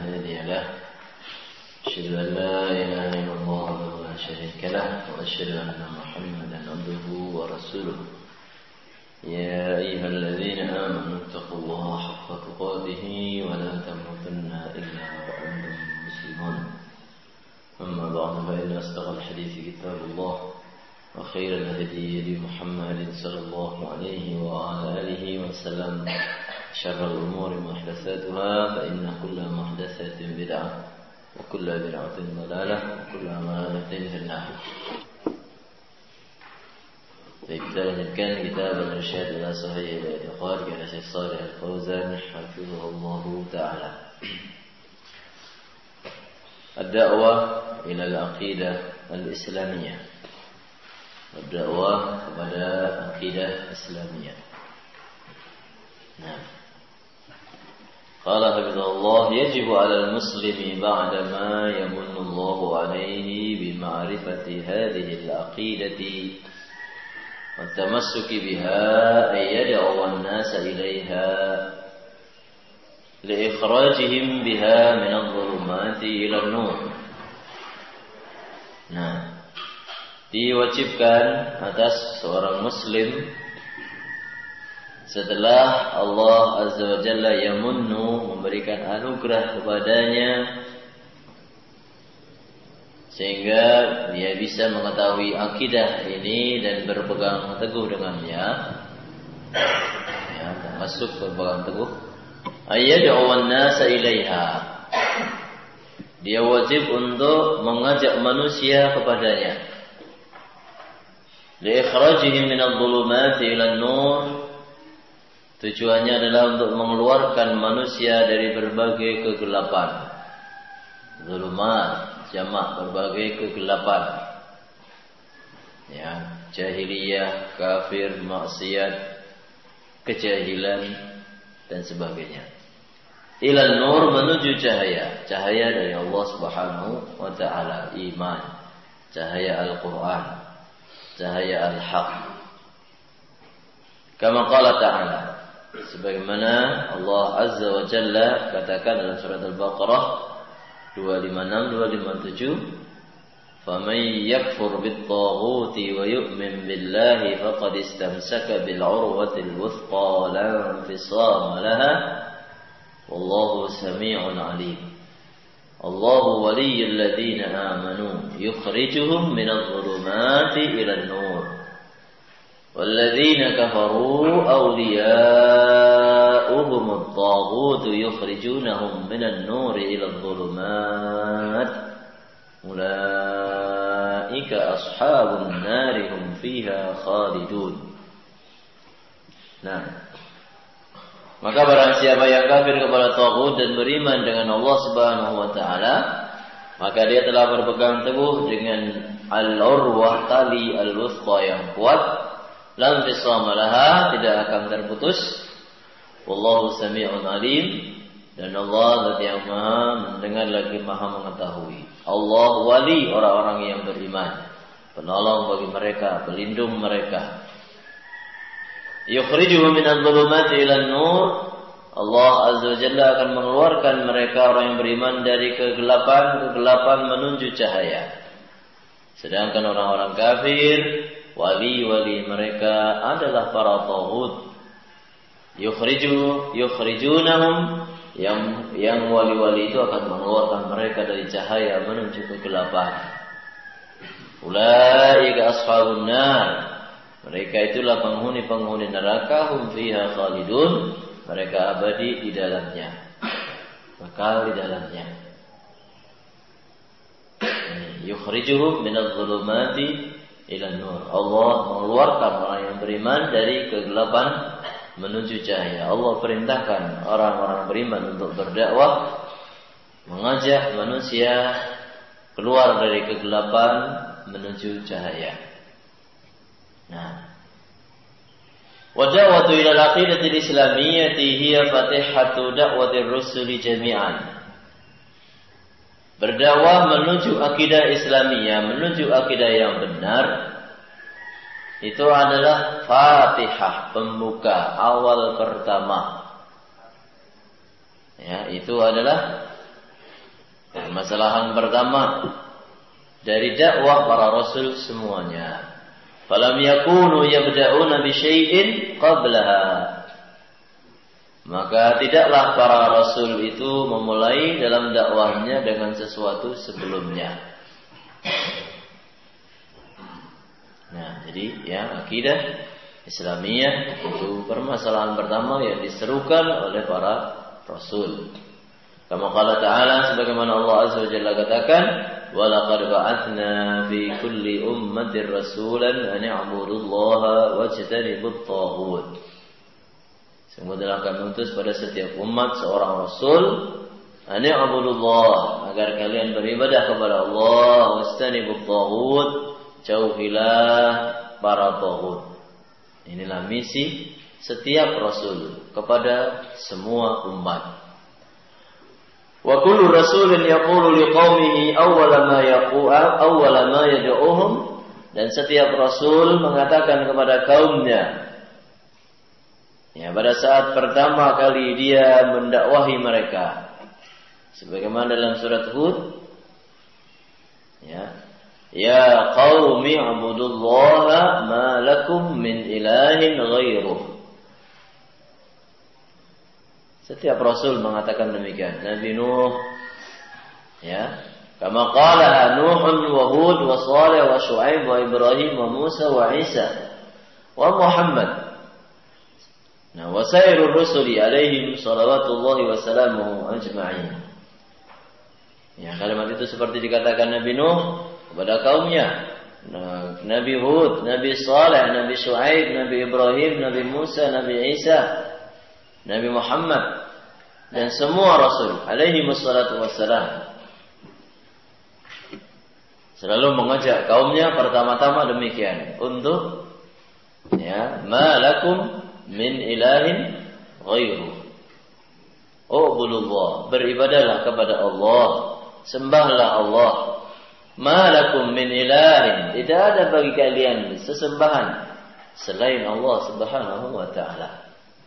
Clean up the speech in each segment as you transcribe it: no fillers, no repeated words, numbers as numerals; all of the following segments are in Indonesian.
هادي له أشهد أن لا إله إلا الله وحده لا شريك له وأشهد أن محمدا عبده ورسوله يا أيها الذين آمنوا اتقوا الله حق تقاته ولا تموتن إلا وأنتم مسلمون أما بعد فإن أصدق الحديث كتاب الله وخير الهدي هدي محمد صلى الله عليه وعلى آله وسلم شر الأمور محدثاتها فإن كل محدثة بدعة وكل بدعة ضلالة وكل ضلالة في النار. Baik, kita lanjutkan kitab Al-Irsyad ila Sahih al-I'tiqad karya Syekh Shalih Al-Fauzan hafizahullahu ta'ala. Ad-da'wah ila al-aqidah al-islamiyah. Ad-da'wah kepada aqidah Islamiyah. Nah. Qala hafizahullah yajibu 'ala al-muslimi ba'da ma yamunnu Allahu 'alayhi bi ma'rifati hadhihi al-aqidati wa tamassuki biha ay yad'u an-nasa ilayha li ikhrajihim biha min adh-dhulumati ila an-nur. Nah, diwajibkan atas seorang muslim setelah Allah Azza wa Jalla yamunnu memberikan anugerah kepadanya sehingga dia bisa mengetahui akidah ini dan berpegang teguh dengannya, ya, termasuk berpegang teguh ayyad'u an-nasa ilaiha, dia wajib untuk mengajak manusia kepadanya, li ikhrajihim min adh-dhulumati ila an-nur. Tujuannya adalah untuk mengeluarkan manusia dari berbagai kegelapan. Zulumat, jamak berbagai kegelapan. Ya, jahiliyah, kafir, maksiat, kejahilan dan sebagainya. Ilal nur menuju cahaya, cahaya dari Allah Subhanahu wa taala, iman, cahaya Al-Qur'an, cahaya Al-Haq. Kama qala ta'ala, sebagaimana Allah Azza wa Jalla katakan dalam surat Al-Baqarah 256-257, "Faman yakfur bit-taghuti wa yu'min billahi faqad istamsaka bil-'urwatil wuthqa la infisama laha wallahu samii'un 'aliim." Allahu waliyyul ladzina amanu yukhrijuhum minadh-dhulumati ilan-nur walladzina kafaru awliya'uhum at-taghut yukhrijunahum minan nuri ila adh-dhulumat ulaika ashabun nari hum fiha khalidun. Nah, maka barang siapa yang kafir kepada taghut dan beriman dengan Allah Subhanahu wa taala, maka dia telah berpegang teguh dengan al-urwah, tali al-wuthqa yang kuat, lam fisama laha, tidak akan terputus. Wallahu sami'un alim, dan Allah zat yang maha mendengar lagi maha mengetahui. Allah wali orang-orang yang beriman, penolong bagi mereka, pelindung mereka. Yukhrijuhum minadh dhulumati ilan nur, Allah Azza wa Jalla akan mengeluarkan mereka orang yang beriman dari kegelapan menuju cahaya. Sedangkan orang-orang kafir, wali-wali mereka adalah para taghut. Yukhrijunahum, yang wali-wali itu akan mengeluarkan mereka dari cahaya menuju kegelapan. Ulaika ashabun nar, mereka itulah penghuni-penghuni neraka, hum fiha khalidun, mereka abadi di dalamnya, kekal di dalamnya. Yukhrijuhum minadh-dhulumati ila nur, Allah mengeluarkan orang yang beriman dari kegelapan menuju cahaya. Allah perintahkan orang-orang beriman untuk berdakwah, mengajak manusia keluar dari kegelapan menuju cahaya. Nah, wa da'watu ila al-aqidati al-islamiyyati hiya fatihatu da'wati ar-rusuli jami'an. Berdakwah menuju akidah Islamiyah, menuju akidah yang benar, itu adalah Fatihah, pembuka, awal pertama. Ya, itu adalah Permasalahan pertama dari dakwah para rasul semuanya. Falam yakunu yabda'una bi syai'in qablaha. Maka tidaklah para rasul itu memulai dalam dakwahnya dengan sesuatu sebelumnya. Nah, jadi ya akidah Islamiyah itu permasalahan pertama yang diserukan oleh para rasul. Kama qala ta'ala, sebagaimana Allah Azza wa Jalla katakan, wa laqad ba'atsna fi kulli ummatin rasulan an i'budullaha wajtanibut taghut. Sungguh telah kami utus pada setiap umat seorang rasul, an i'budullah, agar kalian beribadah kepada Allah, wajtanibut taghut, jauhilah para taghut. Inilah misi setiap rasul kepada semua umat. Wa kullu rasulin yaqulu liqaumihi awwala ma yad'uhum, dan setiap rasul mengatakan kepada kaumnya, ya, pada saat pertama kali dia mendakwahi mereka, sebagaimana dalam surat Hud, ya qaumi ibudullaha ma lakum min ilahin ghairuh. Setiap rasul mengatakan demikian. Nabi Nuh, ya, kama qala Nuhun wa Hud wa Shalih wa Syuaib wa Ibrahim wa Musa wa Isa wa Muhammad. Nah, wa sairur rusuli alaihim salawatullahi wa salamuhu ajma'in. Ya, kalimat itu seperti dikatakan Nabi Nuh kepada kaumnya, Nabi Hud, Nabi Shalih, Nabi Syuaib, Nabi Ibrahim, Nabi Musa, Nabi Isa, Nabi Muhammad, dan semua Rasul alaihi wassalatu wassalam selalu mengajak kaumnya pertama-tama demikian, untuk ya, ma lakum min ilahin ghairu, ubudullah, beribadahlah kepada Allah, sembahlah Allah. Ma lakum min ilahin, tidak ada bagi kalian sesembahan selain Allah Subhanahu wa ta'ala.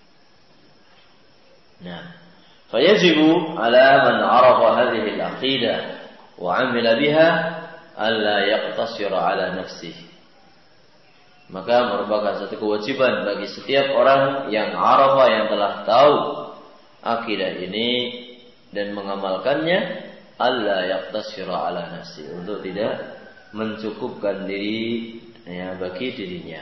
Nah, fayajibu ala man arafa hadhihi al-aqidah wa 'amila biha alla yaqtasira ala nafsihi. Maka merupakan satu kewajiban bagi setiap orang yang arafa, yang telah tahu akidah ini dan mengamalkannya, alla yaqtasira ala nafsi, untuk tidak mencukupkan diri ya, bagi dirinya.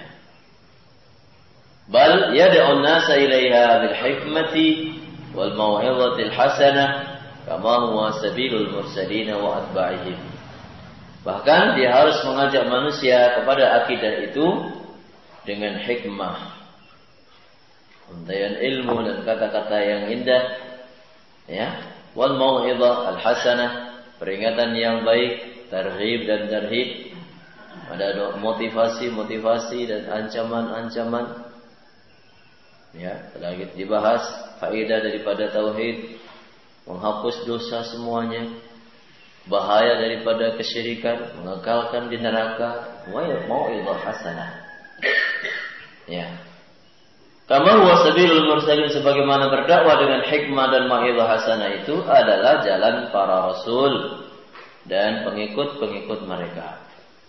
Bal yad'u an-nasa ilaiha bil hikmati wal mau'izatil hasanah kama huwa sabilul mursalin wa atba'ihim. Bahkan dia harus mengajak manusia kepada akidah itu dengan hikmah, untaian ilmu dan kata-kata yang indah, ya, wal mau'izah al hasanah, peringatan yang baik, targhib dan tarhib, ada motivasi dan ancaman-ancaman. Ya, lagi dibahas faedah daripada tauhid, menghapus dosa semuanya, bahaya daripada kesyirikan, mengekalkan di neraka, mau'izah hasanah. Ya. Kama huwa sabilul mursalin, sebagaimana berdakwah dengan hikmah dan mau'izah hasanah itu adalah jalan para rasul dan pengikut-pengikut mereka.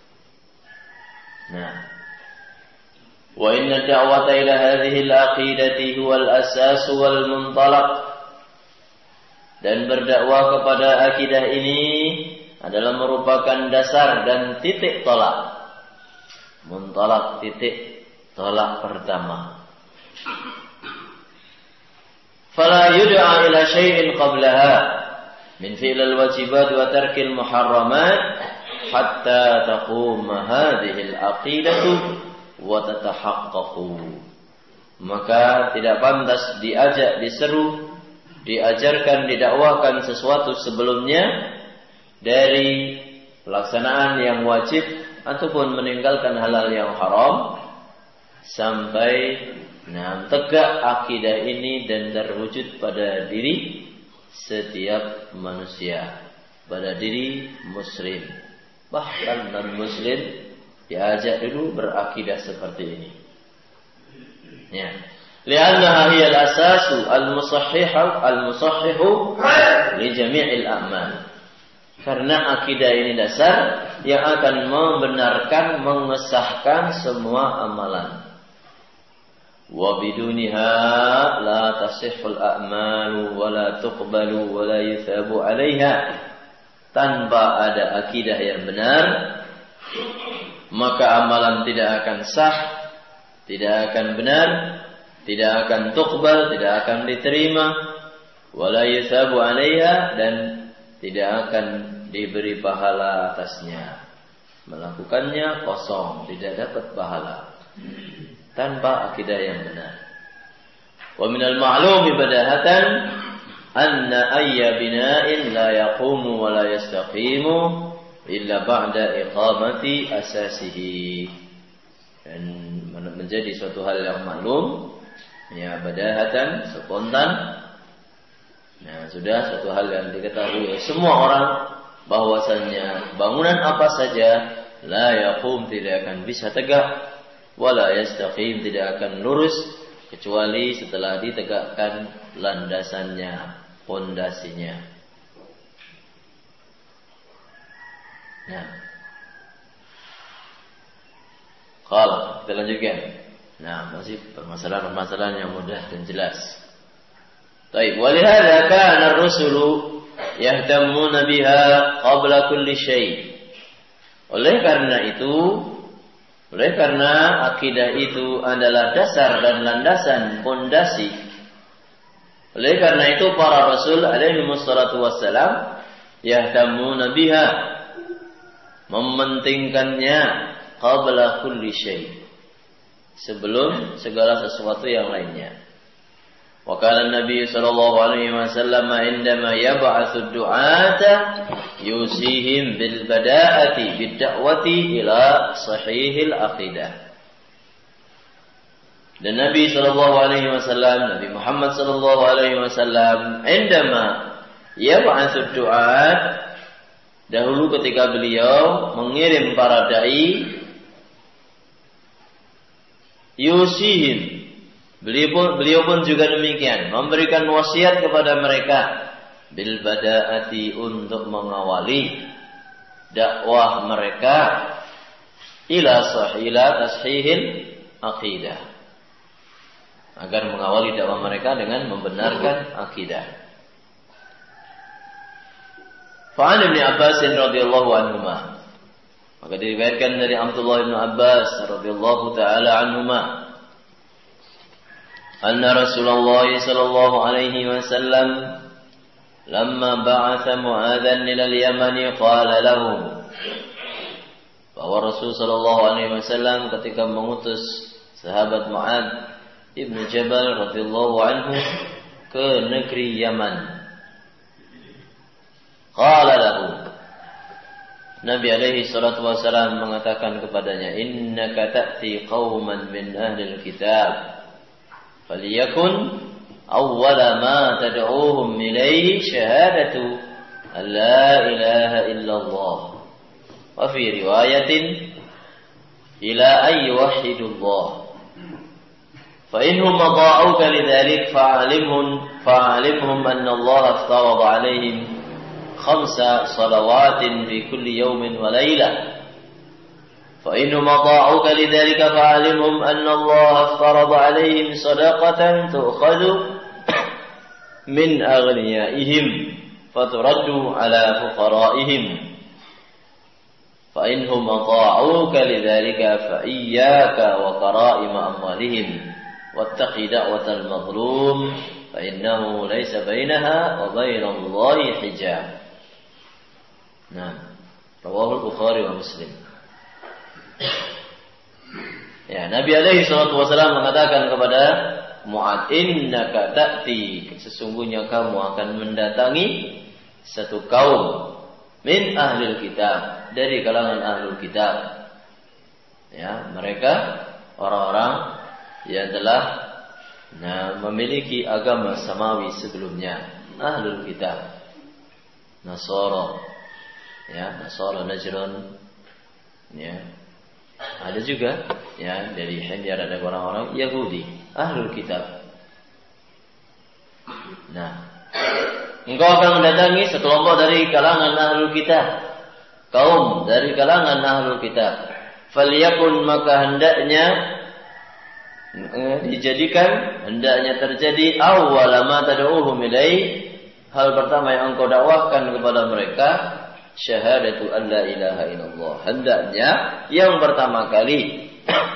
Nah, wa inna da'wata ila hadhihi al-aqidati huwa al-asas wal muntalaq, dan berdakwah kepada akidah ini adalah merupakan dasar dan titik tolak. Muntalaq, titik tolak pertama. Fala yud'a ila syai'in qablaha min fi'l al-wajibat wa tarkil muharramat hatta taqum hadhihi al-aqidatu wa tatahaqqaqu. Maka tidak pantas diajak, diseru, diajarkan, didakwakan sesuatu sebelumnya dari pelaksanaan yang wajib ataupun meninggalkan halal yang haram, sampai tegak akidah ini dan terwujud pada diri setiap manusia, pada diri muslim, bahkan non-muslim diajak dulu berakidah seperti ini. Ya, li'annaha hiya al-asasu al-musahhihu li jami'il a'mal. Karena akidah ini dasar yang akan membenarkan, mengesahkan semua amalan. Wa biduniha la tasihhul a'malu wa la tuqbalu wa la yuthabu 'alaiha. Tanpa ada akidah yang benar, maka amalan tidak akan sah, tidak akan benar, tidak akan tuqbal, tidak akan diterima, wa la yuthabu 'alaiha, dan tidak akan diberi pahala atasnya. Melakukannya kosong, tidak dapat pahala tanpa akidah yang benar. Wa minal ma'lumi badahatan anna ayya bina'in la yaqumu wa la yastaqimu illa ba'da iqamati asasihi. Dan menjadi suatu hal yang maklum, ya, badahatan, spontan. Nah, sudah suatu hal yang diketahui oleh semua orang bahwasannya bangunan apa saja la yaqum, tidak akan bisa tegak, wala yastaqim, tidak akan lurus kecuali setelah ditegakkan landasannya, pondasinya. Nah, kalau kita lanjutkan. Nah, masih permasalahan-permasalahan yang mudah dan jelas. Baik, walihada kana ar-rusulu yahtammuna biha qabla kulli syai'. Oleh karena akidah itu adalah dasar dan landasan, pondasi. Oleh karena itu para rasul alaihi wassalatu wassalam yahtammuna biha, mementingkannya qabla kulli syai', sebelum segala sesuatu yang lainnya. Wa kana Nabi sallallahu alaihi wasallam indama yab'atsu du'ata yusihim bil bada'ati bid da'wati ila sahihil aqidah. Dan Nabi sallallahu alaihi wasallam, Nabi Muhammad sallallahu alaihi wasallam, indama yab'atsu du'at, dahulu ketika beliau mengirim para dai, yusihim, beliau pun juga demikian, memberikan wasiat kepada mereka bil bada'ati, untuk mengawali dakwah mereka ila tashihil aqidah, agar mengawali dakwah mereka dengan membenarkan akidah. Fa'an Ibn Abbas radhiyallahu anhuma, maka diriwayatkan dari Abdullah bin Abbas radhiyallahu taala anhuma, anna Rasulullah sallallahu alaihi wasallam lamma ba'atha Mu'adzan ila al-Yaman qala lahu, bahwa Rasul sallallahu alaihi wasallam ketika mengutus sahabat Mu'adz ibnu Jabal radhiyallahu anhu ke negeri Yaman, qala lahu, Nabi alaihi salatu wasallam mengatakan kepadanya, innaka ta'ti qauman min ahli al-kitab faliyakun awwala ma tad'uuhum ilayhi syahadatu an la ilaha illallah, wa fi riwayatin ila an yuwahhidullah, fa innahum ata'uka lidzalik fa'alimhum anna Allah aftarada 'alaihim 5 salawatin fi kulli yawmin wa laylah. فإنهم أطاعوك لذلك فعلمهم أن الله افترض عليهم صدقة تؤخذ من أغنيائهم فترد على فقرائهم. فإنهم أطاعوك لذلك فإياك وكرائم أموالهم واتق دعوة المظلوم فإنه ليس بينها وبين الله حجاب. نعم، رواه البخاري ومسلم. Ya, Nabi alaihi salatu wasallam mengatakan kepada Mu'adz, innaka ta'ti, sesungguhnya kamu akan mendatangi satu kaum min ahlil kitab, dari kalangan ahlul kitab. Ya, mereka orang-orang yang telah memiliki agama samawi sebelumnya, ahlul kitab, Nasara, ya, Nasara Najran, ya. Ada juga, ya, dari Hindiyar ada orang-orang Yahudi, ahlul kitab. Nah, engkau akan mendatangi sekelompok dari kalangan ahlul kitab, kaum dari kalangan ahlul kitab. Falyakun, maka hendaknya hendaknya terjadi awwala ma tad'uuhum ilaih, hal pertama yang engkau dakwahkan kepada mereka, syahadatu an la ilaha illallah. Hendaknya yang pertama kali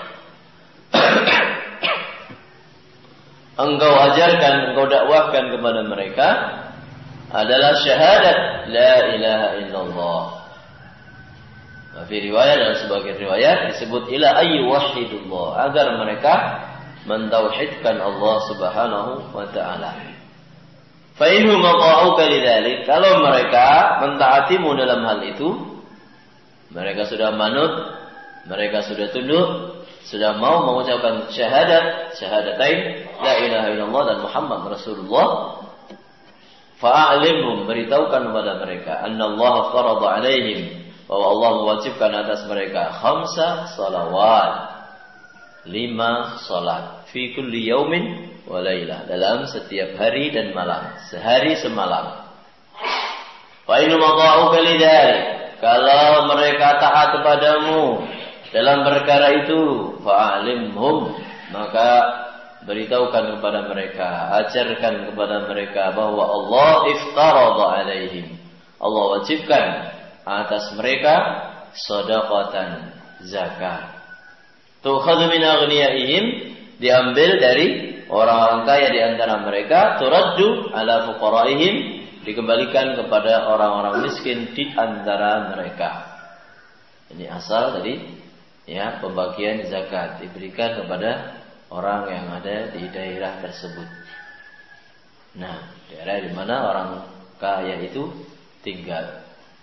engkau ajarkan, engkau dakwahkan kepada mereka adalah syahadat la ilaha illallah. Fi riwayat, dalam sebagian riwayat disebut ila ayyuhidullah, agar mereka mentauhidkan Allah Subhanahu wa taala. Fa inhum ata'uka lidzalik, kalau mereka mentaatimu dalam hal itu, mereka sudah manut, mereka sudah tunduk, sudah mau mengucapkan syahadatain la ilaha illallah dan Muhammad Rasulullah, fa'alimhum, beritahukan kepada mereka, annallaha farada alaihim, bahwa Allah mewajibkan atas mereka 5 salawat, 5 salat, fi kulli yaumin wa lailah, dalam setiap hari dan malam, sehari semalam. Fa in mata'uka lidzalik, kalau mereka taat kepadamu dalam perkara itu, fa'alimhum, maka beritahukan kepada mereka, ajarkan kepada mereka bahwa Allah iftarada alaihim, Allah wajibkan atas mereka shadaqatan, zakat. Tukhadhu min aghniyaihim, diambil dari orang-orang kaya di antara mereka, turaddu ala fuqaraihim, dikembalikan kepada orang-orang miskin di antara mereka. Ini asal tadi, ya, pembagian zakat diberikan kepada orang yang ada di daerah tersebut. Nah, daerah di mana orang kaya itu tinggal.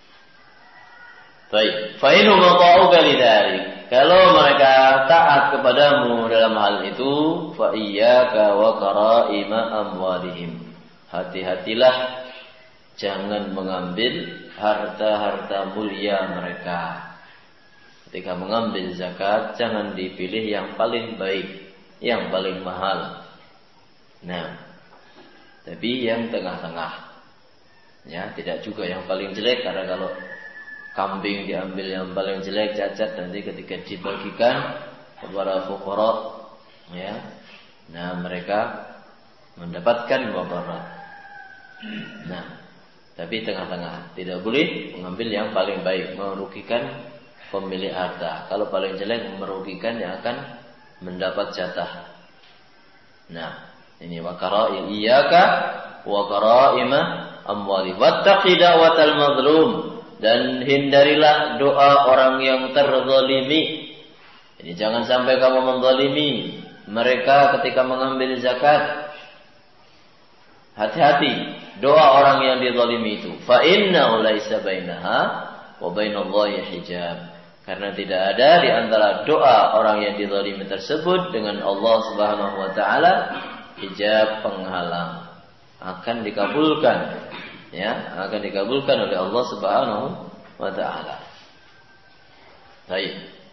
Baik, fa in mata'uka lidzalik, kalau mereka taat kepadamu dalam hal itu, fa iyyaka wa qara'ima amwalihim, hati-hatilah jangan mengambil harta-harta mulia mereka. Ketika mengambil zakat, jangan dipilih yang paling baik, yang paling mahal. Nah, tapi yang tengah-tengah. Ya, tidak juga yang paling jelek, karena kalau kambing diambil yang paling jelek, cacat, nanti ketika dibagikan kepada fuqara, ya, nah mereka mendapatkan mudarat. Nah, tapi tengah-tengah, tidak boleh mengambil yang paling baik, merugikan pemilik harta. Kalau paling jelek merugikan yang akan mendapat jatah. Nah, ini waqara iyyaka wa qara'ima amwali wattaqi da'watal mazlum, dan hindarilah doa orang yang terzalimi. Jadi jangan sampai kamu menzalimi mereka ketika mengambil zakat. Hati-hati doa orang yang dizalimi itu. Fa inna laisa bainaha wa bainallahi hijab. Karena tidak ada di antara doa orang yang dizalimi tersebut dengan Allah Subhanahu wa taala hijab penghalang. Akan dikabulkan, ya, akan dikabulkan oleh Allah Subhanahu wa taala. Baik.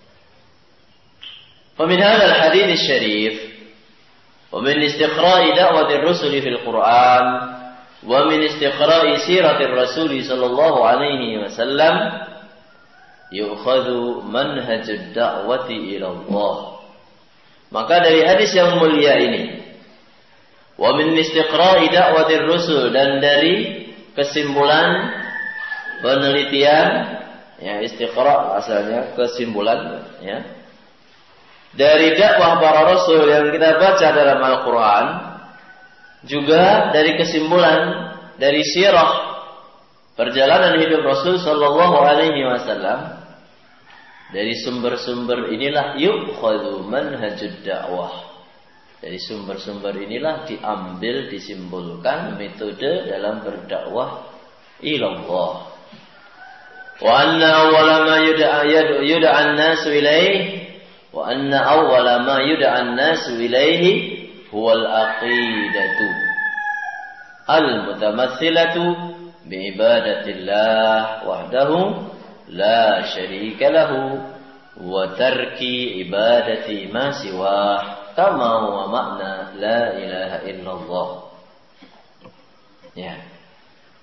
Famin hadzal hadits syarif wa min istiqra'i da'watir rusul fil Qur'an wa min istiqra'i siratir rasul sallallahu alaihi wasallam yu'khadhu manhajud da'wati ila Allah. Maka dari hadis yang mulia ini, wa min istiqra'i da'watir rusul, dan dari kesimpulan penelitian, ya, istiqra' asalnya kesimpulan, ya, dari dakwah para rasul yang kita baca dalam Al-Quran, juga dari kesimpulan dari sirah perjalanan hidup Rasul sallallahu alaihi wasallam. Dari sumber-sumber inilah yu'khadhu manhajud dakwah. Dari sumber-sumber inilah diambil, disimpulkan metode dalam berdakwah ilallah. Wa anna awwala ma yud'a an-nasu ilaihi, wa anna awwala ma yud'a an-nasu ilaihi huwa al-aqidatu al-mutamassilatu bi'ibadatillah wahdahu la syarika lahu wa tarki ibadati ma siwah, kama huwa makna la ilaha illallah. Ya.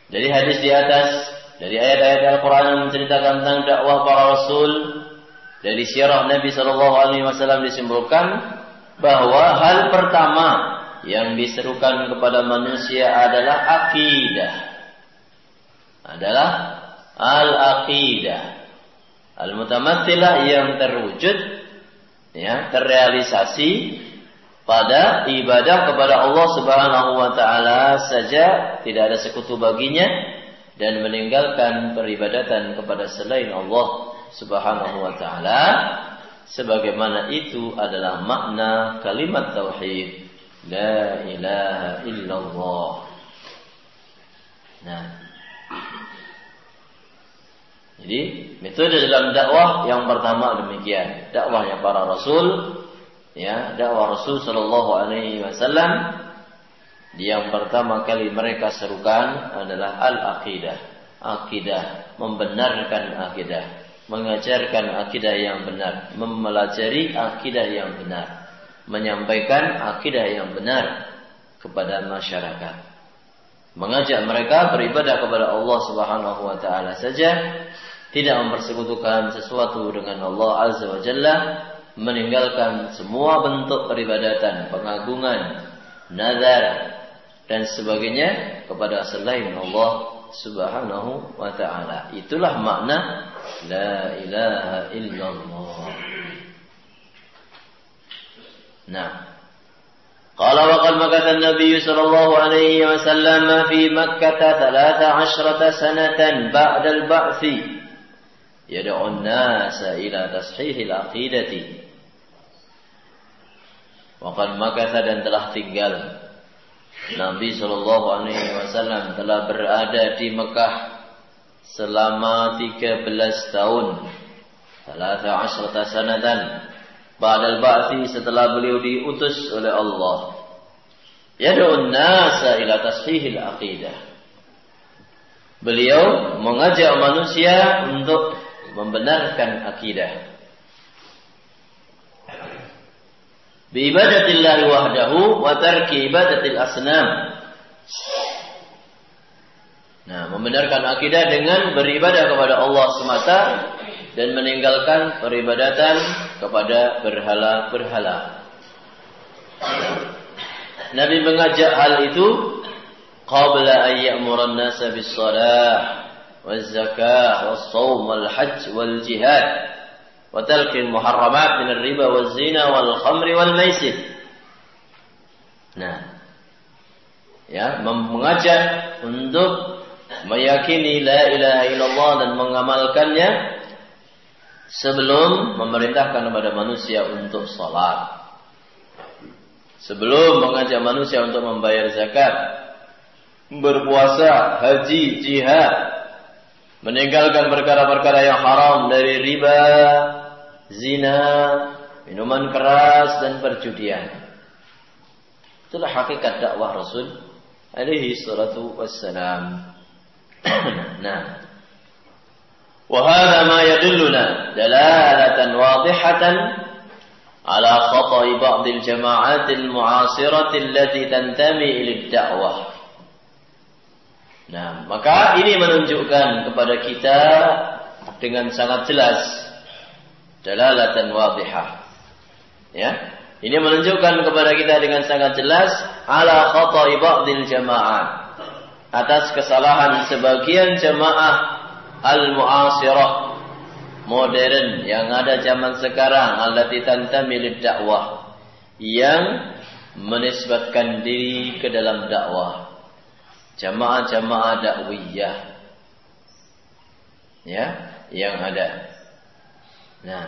Dari hadis di atas, dari ayat-ayat Al-Quran yang menceritakan tentang dakwah para Rasul, dari sirah Nabi SAW disimpulkan bahwa hal pertama yang diserukan kepada manusia adalah akidah. Adalah al-aqidah. Al-mutamattsilah yang terwujud, ya, terrealisasi pada ibadah kepada Allah Subhanahu wa taala saja, tidak ada sekutu baginya, dan meninggalkan peribadatan kepada selain Allah Subhanahu wa taala, sebagaimana itu adalah makna kalimat tauhid la ilaha illallah. Nah, jadi metode dalam dakwah yang pertama demikian, dakwahnya para rasul, ya, dakwah Rasul sallallahu alaihi wasallam. Yang pertama kali mereka serukan adalah al-aqidah. Akidah, membenarkan akidah, mengajarkan akidah yang benar, mempelajari akidah yang benar, menyampaikan akidah yang benar kepada masyarakat. Mengajak mereka beribadah kepada Allah Subhanahu wa taala saja, tidak mempersekutukan sesuatu dengan Allah Azza wa Jalla, meninggalkan semua bentuk peribadatan, pengagungan, nazar dan sebagainya kepada selain Allah Subhanahu wa taala. Itulah makna la ilaha illallah. Nah, qala wa qad makatha an-nabiy sallallahu alaihi wasallam fi Makkah 13 sanatan ba'da al-ba'th yad'u an-nasa ila tashihil aqidati. Wa qad makatha, dan telah tinggal Nabi sallallahu alaihi wasallam telah berada di Mekah selama 13 tahun. 13 sanatan ba'dal ba'thi, setelah beliau diutus oleh Allah. Yad'un nasa ila tashihil aqidah. Beliau mengajak manusia untuk membenarkan akidah. Biibadatillahi wahdahu wa tarki ibadatil asnam. Nah, membenarkan akidah dengan beribadah kepada Allah semata dan meninggalkan peribadatan kepada berhala-berhala. Nabi mengajak hal itu qabla an ya'mura an-nasa bis-shalah waz-zakah was-shaum wal-hajj wal-jihad wa talqin muharramat min ar-riba waz-zina wal-khamri wal-maisir. Nah, ya, mengajak untuk meyakini la ilaha illallah dan mengamalkannya sebelum memerintahkan kepada manusia untuk salat, sebelum mengajak manusia untuk membayar zakat, berpuasa, haji, jihad, meninggalkan perkara-perkara yang haram dari riba, zina, minuman keras dan perjudian. Itulah hakikat dakwah Rasul alaihi salatu wassalam. Nah, wa hadha ma yadulluna dalalatan wadihatan ala khata'i ba'd al-jama'at al-mu'asirah allati tantami ila ad-da'wah. Nah, maka ini menunjukkan kepada kita dengan sangat jelas dalalatan wadihah. Ya, ini menunjukkan kepada kita dengan sangat jelas ala khata'i ba'dil jama'ah, atas kesalahan sebagian jamaah al-mu'asirah modern yang ada zaman sekarang, allati tantami lid-da'wah, yang menisbatkan diri ke dalam dakwah, jamaah-jamaah dakwiyah, ya, yang ada. Nah,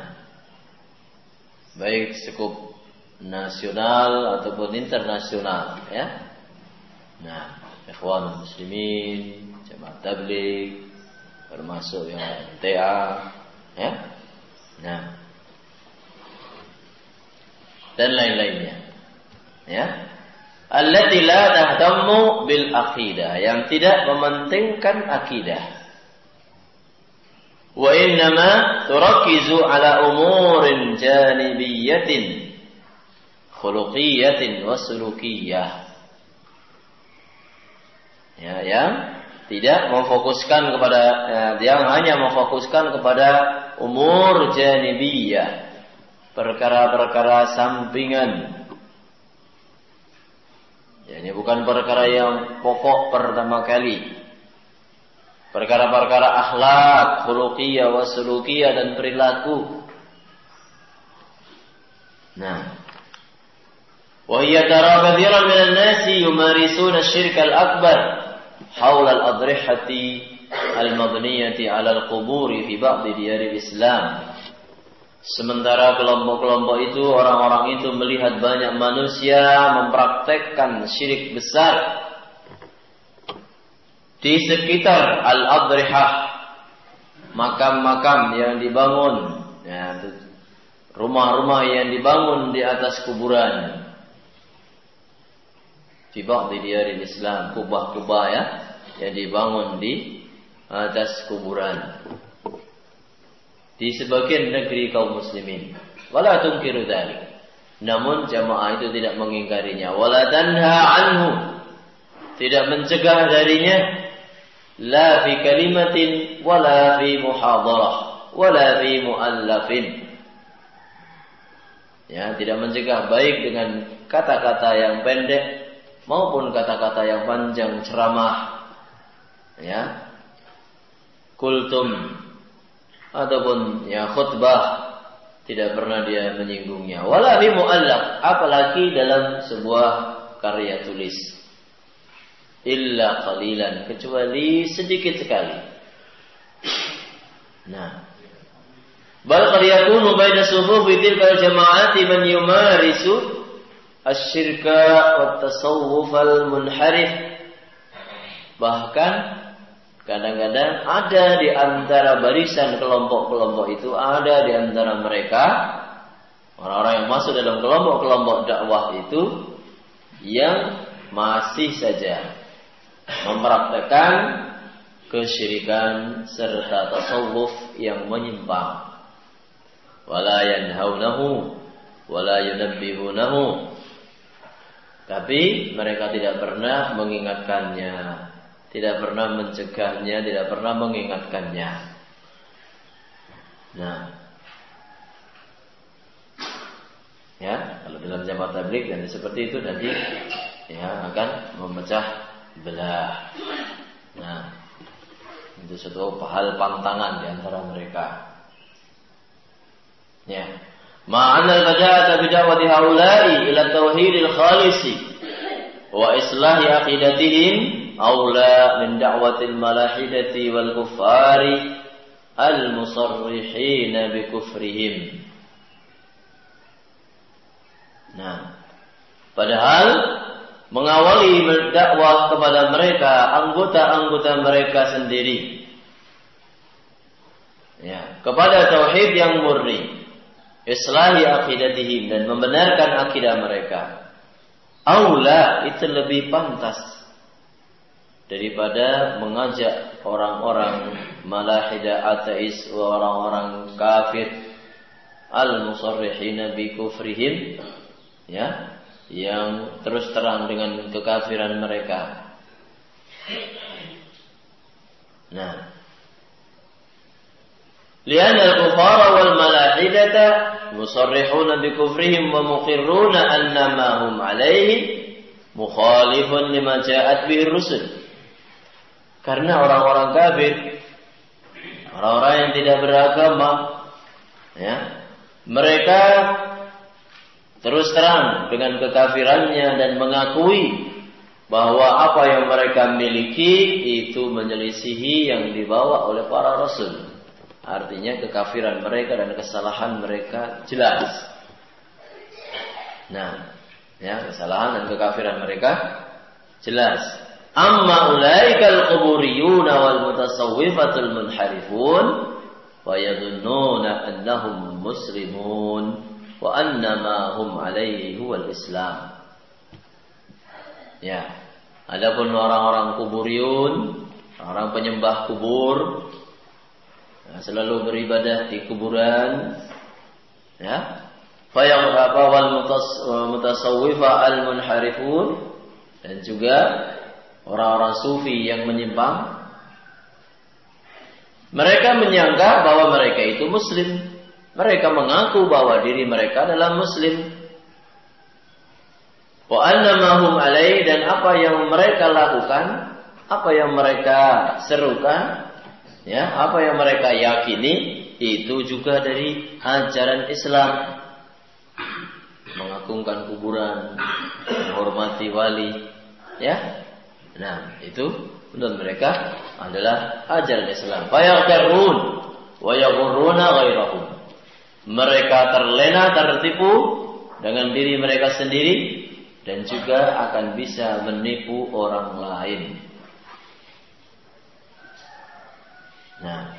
baik skup nasional ataupun internasional, ya. Nah, ikhwan muslimin, jamaah tabligh, termasuk yang TA, ya. Nah, dan lain-lainnya, ya. Allati la tahtammu bil aqidah, yang tidak mementingkan akidah. Wa innama turakkizu ala umurin janibiyyatin khuluqiyyatin wa sulukiyah. Ya, yang tidak memfokuskan kepada yang hanya memfokuskan kepada umur janibiyah, perkara-perkara sampingan. Ya, ini bukan perkara yang pokok pertama kali. Perkara-perkara akhlak, khuluqiyah, wasulukiyah dan perilaku. Nah, wa hiya tara katsiran minan nasi yumarisuna asy-syirk al-akbar haula al-adrihati al-mabniyati 'ala al-qubur fi ba'd diyar al-Islam. Sementara kelompok-kelompok itu, orang-orang itu melihat banyak manusia mempraktekkan syirik besar di sekitar al-adrihah, makam-makam yang dibangun, ya, rumah-rumah yang dibangun di atas kuburan. Fi ba'd diyaril Islam, kubah-kubah ya, yang dibangun di atas kuburan. Di sebagian negeri kaum muslimin. Wala tunkiru dzalik. Namun jamaah itu tidak mengingkarinya. Wala tanha anhu. Tidak mencegah darinya. La fi kalimatin wala fi muhadarah wala fi muallafin. Ya, tidak mencegah baik dengan kata-kata yang pendek maupun kata-kata yang panjang ceramah. Ya. Kultum ataupun ya khutbah, tidak pernah dia menyinggungnya. Wala fi muallaf, apalagi dalam sebuah karya tulis. Illa qalilan, kecuali sedikit sekali. Nah, bal qad yakunu baina sufufi tilka al-jama'ati man yumarisu asy-syirka wat-tasawwuf al-munharif. Bahkan kadang-kadang ada di antara barisan kelompok-kelompok itu, ada di antara mereka orang-orang yang masuk dalam kelompok-kelompok dakwah itu yang masih saja mempraktekkan kesyirikan serta tasawuf yang menyimpang. Wala yanhaunahu wala yunabbihunahu. Tapi mereka tidak pernah mengingatkannya, tidak pernah mencegahnya, tidak pernah mengingatkannya. Nah, ya, kalau dalam jamaah tabligh dan seperti itu nanti ya akan memecah belah. Nah, itu suatu hal pantangan di antara mereka. Ya, ma'anal bada'ata bid'awati haula'i ila tauhidil khalisi wa islahi aqidatihim aula min da'watil malahidati wal kuffari al musarrihin bi kufrihim. Nah, padahal mengawali berdakwah kepada mereka, anggota-anggota mereka sendiri, ya, kepada tauhid yang murni, islahi aqidatihim, dan membenarkan akidah mereka. Aula, itu lebih pantas daripada mengajak orang-orang malahidah, ateis, orang-orang kafir, al-musarrihina bi kufrihim, ya, yang terus terang dengan kekafiran mereka. Nah, lian al-kufara wal malahidata musarrihuna bi kufrihim wa muqirruna anna ma hum alaihi mukhalifun lima ja'at bihi rusul. Karena orang-orang kafir, orang-orang yang tidak beragama, ya, mereka terus terang dengan kekafirannya dan mengakui bahwa apa yang mereka miliki itu menyelisihi yang dibawa oleh para rasul. Artinya kekafiran mereka dan kesalahan mereka jelas. Nah, ya, kesalahan dan kekafiran mereka jelas. Amma ulaikal quburiyun wal mutasawwifatul munharifun wa yadhunnuna annahum muslimun wa annama hum alaihi huwal Islam. Ya, adapun orang-orang kuburiyun, orang penyembah kubur, selalu beribadah di kuburan, ya, fa yang wal mutasawwifa al munharifun, dan juga orang-orang sufi yang menyimpang, mereka menyangka bahwa mereka itu muslim. Mereka mengaku bahwa diri mereka adalah muslim. Wa annamahum alaih, dan apa yang mereka lakukan, apa yang mereka serukan, ya, apa yang mereka yakini, itu juga dari ajaran Islam. Mengagungkan kuburan, menghormati wali, ya. Nah, itu menurut mereka adalah ajaran Islam. Fayaqarrun wa yaghurruna ghairahum. Mereka terlena, tertipu dengan diri mereka sendiri dan juga akan bisa menipu orang lain. Nah,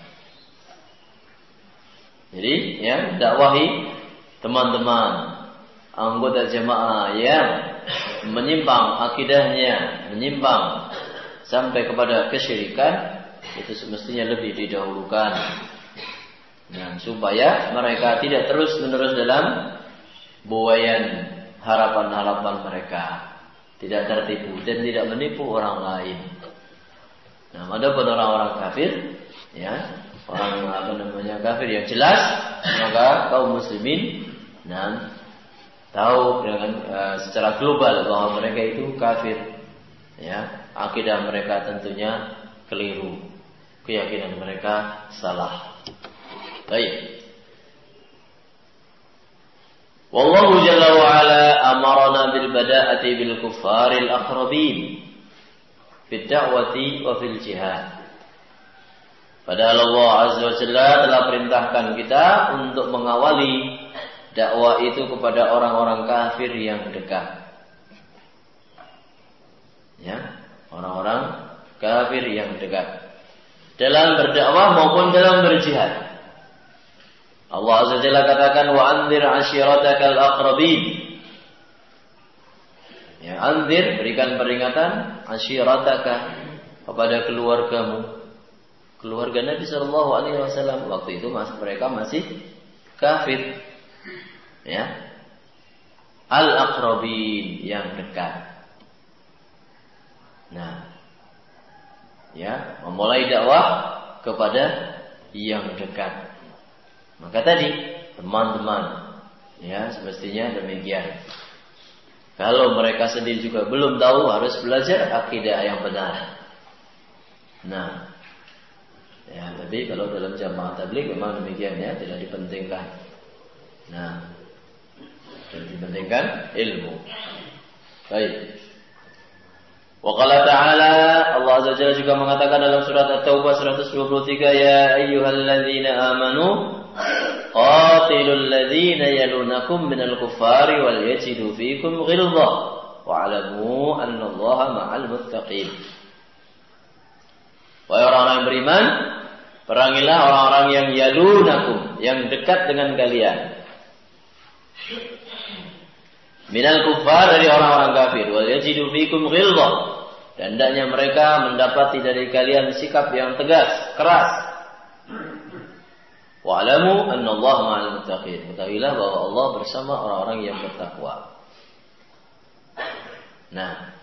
jadi ya, dakwahi teman-teman anggota jemaah yang menyimpang akidahnya, menyimpang sampai kepada kesyirikan, itu semestinya lebih didahulukan. Nah, supaya mereka tidak terus-menerus dalam buayan harapan-harapan mereka, tidak tertipu dan tidak menipu orang lain. Nah, adapun orang-orang kafir, ya, orang kafir yang jelas, maka kaum muslimin tahu dengan secara global bahwa mereka itu kafir, ya, akidah mereka tentunya keliru, keyakinan mereka salah. Baik. Wallahu jalla wa ala amarna bil bada'ati bil kuffaril aqrabin fid da'wati wa fil jihad. Padahal Allah azza wa jalla telah perintahkan kita untuk mengawali dakwah itu kepada orang-orang kafir yang dekat. Ya, orang-orang kafir yang dekat dalam berdakwah maupun dalam berjihad. Allah azza wa jalla katakan wa anzir ashiratakal aqrabin. Ya, anzir, berikan peringatan, ashirataka, kepada keluargamu. Keluarga Nabi sallallahu alaihi wasallam waktu itu mereka masih kafir. Ya. Al-aqrabin, yang dekat. Nah, ya, memulai dakwah kepada yang dekat. Maka tadi teman-teman, ya, semestinya demikian. Kalau mereka sendiri juga belum tahu, harus belajar akidah yang benar. Nah, ya, tapi kalau dalam jamaah tabligh memang demikian, ya, tidak dipentingkan. Nah, tidak dipentingkan ilmu. Baik. Wa qala ta'ala, Allah azza wa jalla juga mengatakan dalam surat At-Taubah 123, ya ayyuhalladzina amanu qatilul ladzina yalunakum minal kuffari wal yajidu fikum ghilzah wa'lamu annallaha ma'al muttaqin. Wahai orang-orang yang beriman, perangilah orang-orang yang yalunakum, yang dekat dengan kalian. Minal kuffar, dari orang-orang kafir, wal yajidu fikum ghilzah, dan hendaknya mereka mendapati dari kalian sikap yang tegas, keras. Wa'lamu annallaha ma'al muttaqin. Ketahuilah bahwa Allah bersama orang-orang yang bertakwa. Nah,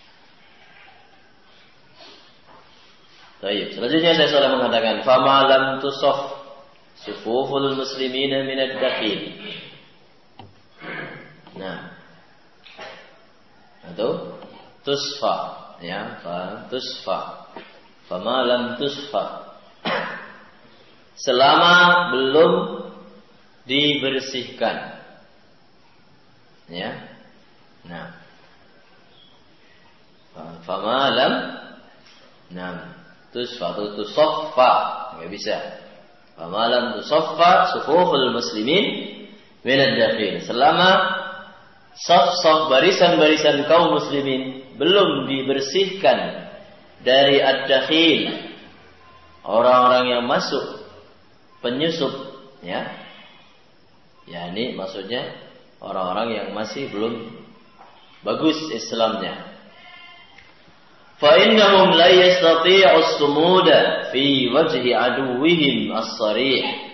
baik, selanjutnya saya sudah mengatakan fama lam tusaf sufuful muslimina minad dakhil. Nah, atau tusfa, ya, tusfa. Fama lam tusfa, selama belum dibersihkan, ya. Nah, fama lam tusfa atau tusaffa, enggak bisa. Fama lam tusaffa sufuful muslimin minad dakhil, selama saf-saf, barisan-barisan kaum muslimin belum dibersihkan dari ad-dakhil, orang-orang yang masuk, penyusup, ya. Ya, ini maksudnya orang-orang yang masih belum bagus Islamnya. Fa innahum la yastati'u as-sumuda fi wajhi aduwwihim as-sarih.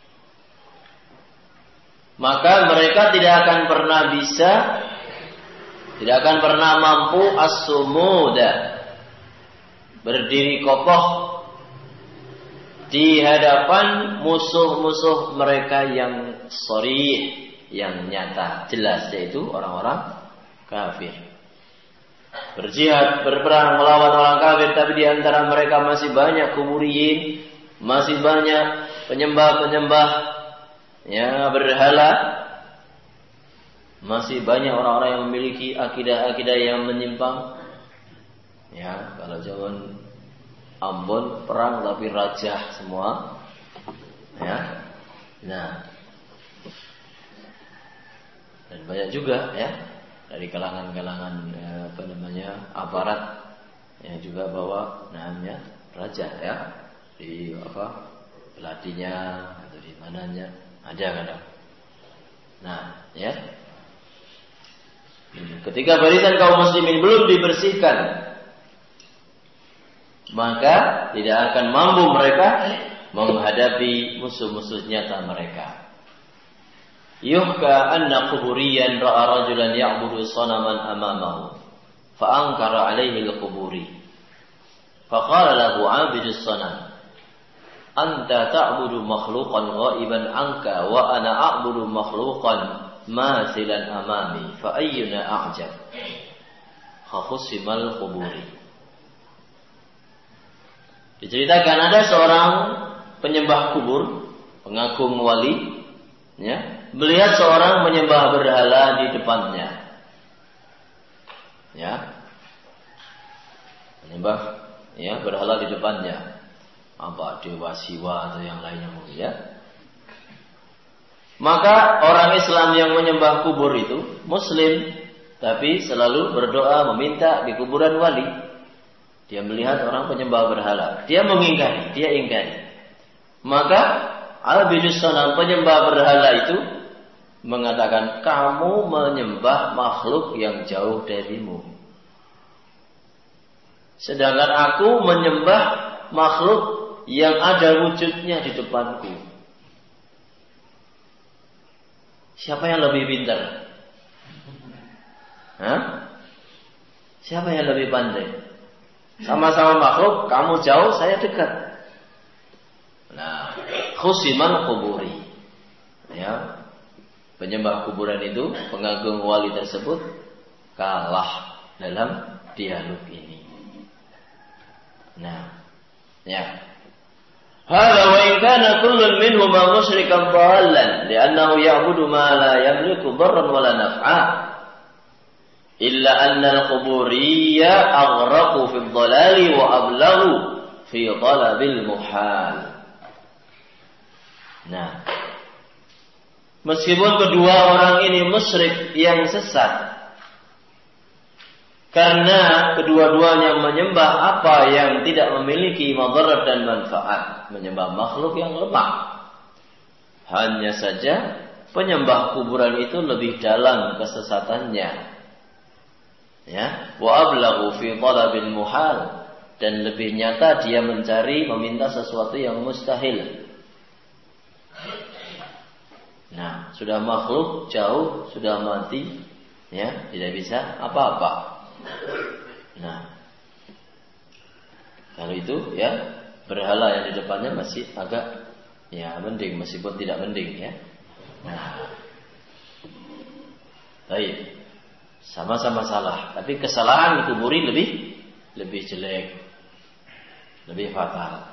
Maka mereka tidak akan pernah bisa, tidak akan pernah mampu as-sumuda, berdiri kokoh di hadapan musuh-musuh mereka yang sharih, yang nyata, jelas, yaitu orang-orang kafir. Berjihad, berperang melawan orang kafir, tapi di antara mereka masih banyak kuburiyin, masih banyak penyembah-penyembah ya berhala, masih banyak orang-orang yang memiliki akidah-akidah yang menyimpang. Ya, kalau zaman Ambon perang tapi raja semua. Ya. Nah. Dan banyak juga ya dari kalangan-kalangan aparat yang juga bawa namanya raja ya di pelatinya atau di mananya ada kadang. Nah, ya. Ketika barisan kaum muslimin belum dibersihkan, maka tidak akan mampu mereka menghadapi musuh-musuh nyata mereka. Yuhka anna quburiyan ra'a rajulan ya'budu sanaman amamahu fa ankara 'alaihi al-quburi fa qala lahu 'abidus sanam anta ta'budu makhluqan ghaiban anka wa ana a'budu makhluqan mathilan amami fa ayyuna a'jab khusimal quburi. Diceritakan ada seorang penyembah kubur, pengagung wali, ya, melihat seorang menyembah berhala di depannya. Ya. Menyembah ya berhala di depannya. Apa dewa Siwa atau yang lainnya mungkin ya. Maka orang Islam yang menyembah kubur itu muslim, tapi selalu berdoa meminta di kuburan wali. Dia melihat orang penyembah berhala, dia mengingkari, dia ingkari. Maka Abidus Sanam, penyembah berhala itu mengatakan, kamu menyembah makhluk yang jauh darimu. Sedangkan aku menyembah makhluk yang ada wujudnya di depanku. Siapa yang lebih pintar? Hah? Siapa yang lebih pandai? Sama-sama makhluk, kamu jauh, saya dekat. Nah, khusiman kuburi. Ya. Penyembah kuburan itu, pengagung wali tersebut kalah dalam dialog ini. Nah, ya. Hadza wa in kana kullun minhuma musyrikan dhallan li'annahu ya'budu ma la yamliku dharran wa la naf'a. Illa anna al-quburiyya aghraqu fi ad-dhalali wa ablaghu fi talabil muhal. Nah, meskipun kedua orang ini musyrik yang sesat, karena kedua-duanya menyembah apa yang tidak memiliki madarat dan manfaat, menyembah makhluk yang lemah. Hanya saja penyembah kuburan itu lebih dalam kesesatannya. Ya, wa ablaghu fi talabil muhal, dan lebih nyata dia mencari, meminta sesuatu yang mustahil. Nah, sudah makhluk jauh, sudah mati, ya, tidak bisa apa-apa. Nah, kalau itu ya berhala yang di depannya masih agak ya mending, meskipun tidak mending ya. Nah, baik, sama-sama salah, tapi kesalahan dikuburi lebih jelek, lebih fatal.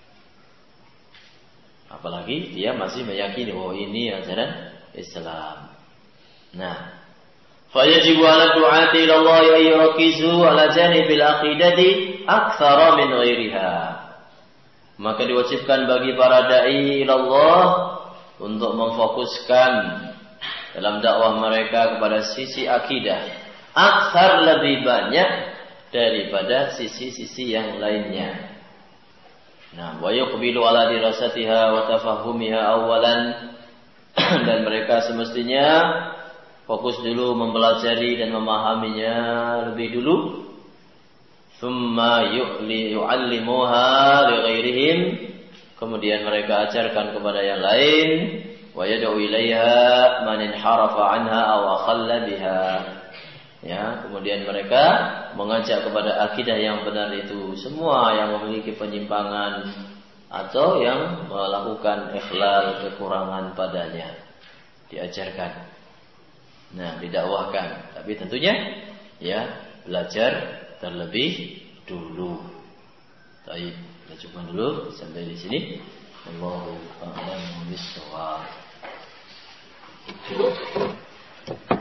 Apalagi dia masih meyakini bahwa ini ajaran Islam. Nah, fayajibu 'ala du'ati ila Allah an yurkizu 'ala janibil aqidati aktsara min ghairiha. Maka diwajibkan bagi para dai ila Allah untuk memfokuskan dalam dakwah mereka kepada sisi akidah aktsar, lebih banyak daripada sisi-sisi yang lainnya. Nah, wa yuqbilu 'ala dirasatiha wa tafahumiha awalan, dan mereka semestinya fokus dulu mempelajari dan memahaminya lebih dulu. Thumma yu'allimuha li ghairihim, kemudian mereka ajarkan kepada yang lain. Wa yad'u ilaiha man inharafa anha aw akhalla biha, Ya, kemudian mereka mengajak kepada akidah yang benar itu semua yang memiliki penyimpangan atau yang melakukan ikhlal kekurangan padanya diajarkan. Nah, didakwahkan, tapi tentunya ya belajar terlebih dulu. Baik, kita coba dulu sampai di sini. Allahu a'lam bishawab.